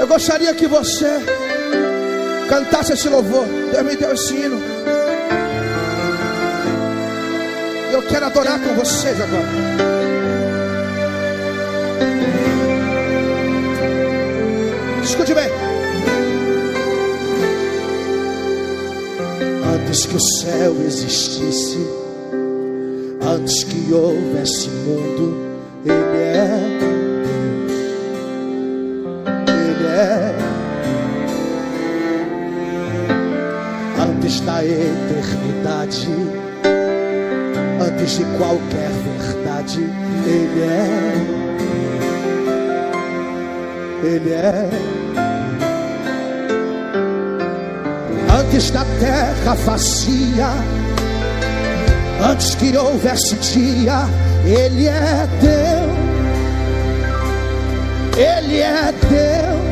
Eu gostaria que você cantasse esse louvor. Deus me deu esse hino. Eu quero adorar com vocês agora. Escute bem. Antes que o céu existisse, antes que houvesse mundo, Ele é. Antes da eternidade, antes de qualquer verdade, Ele é. Antes da terra vazia, antes que houvesse dia, Ele é Deus. Ele é Deus.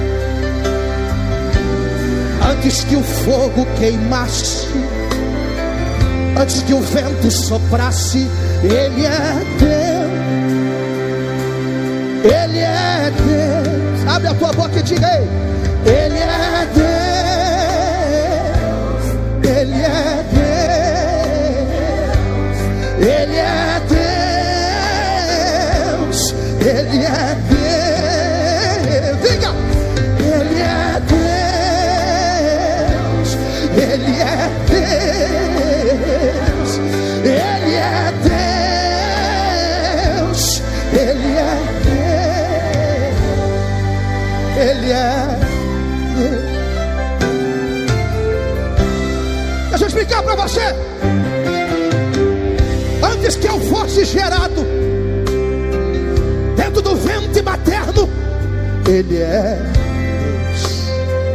Antes que o fogo queimasse, antes que o vento soprasse, Ele é Deus. Ele é Deus. Abre a tua boca e diga aí. Ele é Deus. Ele é Deus. Ele é Deus. Ele é Deus. Diga. Ele é Deus. Ele é Deus. Ele é Deus. Ele é Deus. Ele é Deus. Deixa eu explicar para você. Antes que eu fosse gerado dentro do ventre materno, Ele é Deus.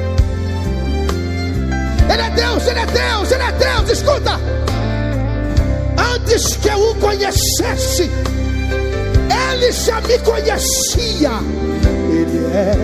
Ele é Deus, Ele é Deus, Ele é Deus. Escuta. Antes que eu o conhecesse, Ele já me conhecia. Ele é.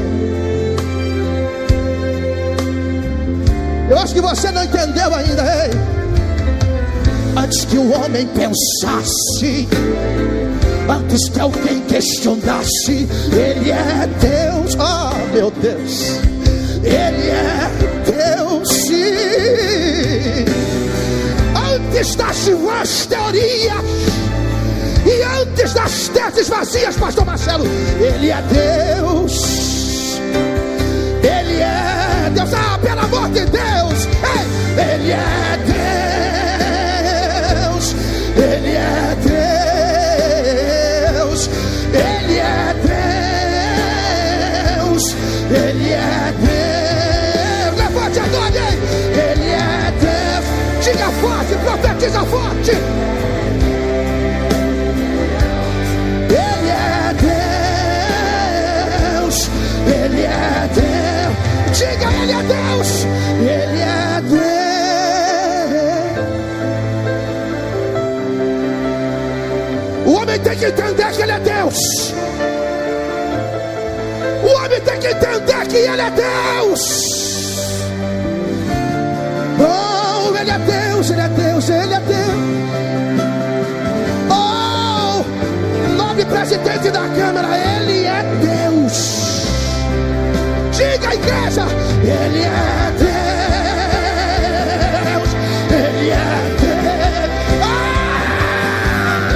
Eu acho que você não entendeu ainda, ei. Antes que o homem pensasse, antes que alguém questionasse, Ele é Deus. Oh meu Deus. Ele é Deus, sim. Antes das vãs teorias e antes das teses vazias, pastor Marcelo, Ele é Deus. Ele é Deus. Ah, pelo amor de Deus. Ei, Ele é Deus. Ele é Deus. Ele é Deus. Ele é Deus. Levante a glória. Ele é Deus. Diga forte, profetiza forte. Ele é Deus. Ele é Deus. Diga, Ele é Deus. Ele é Deus. O homem tem que entender que Ele é Deus. O homem tem que entender que Ele é Deus. Oh, Ele é Deus, Ele é Deus, Ele é Deus. Oh, nobre presidente da Câmara, Ele é Deus. Diga, igreja, Ele é Deus. Ele é Deus. Ah!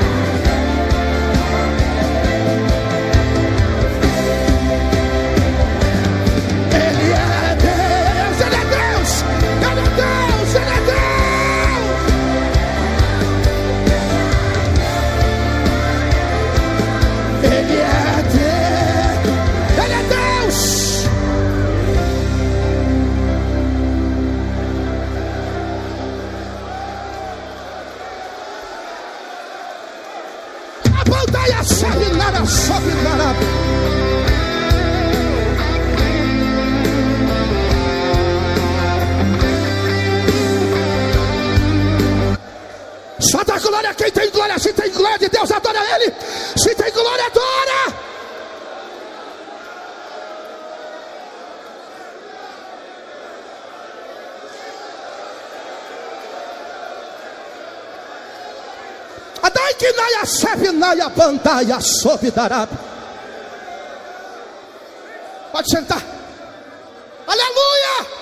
Ele é Deus. Ele é Deus. Ele é Deus. Ele é Deus. Ele é Deus. Ele é Deus. Sobe nada, sobe nada. Só dá glória a quem tem glória. Se tem glória de Deus, adora Ele. Se tem glória, adora. Adai que naia sebe naia bandaia sobe darab. Pode sentar. Aleluia!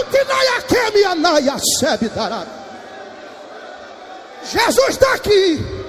Jesus está aqui.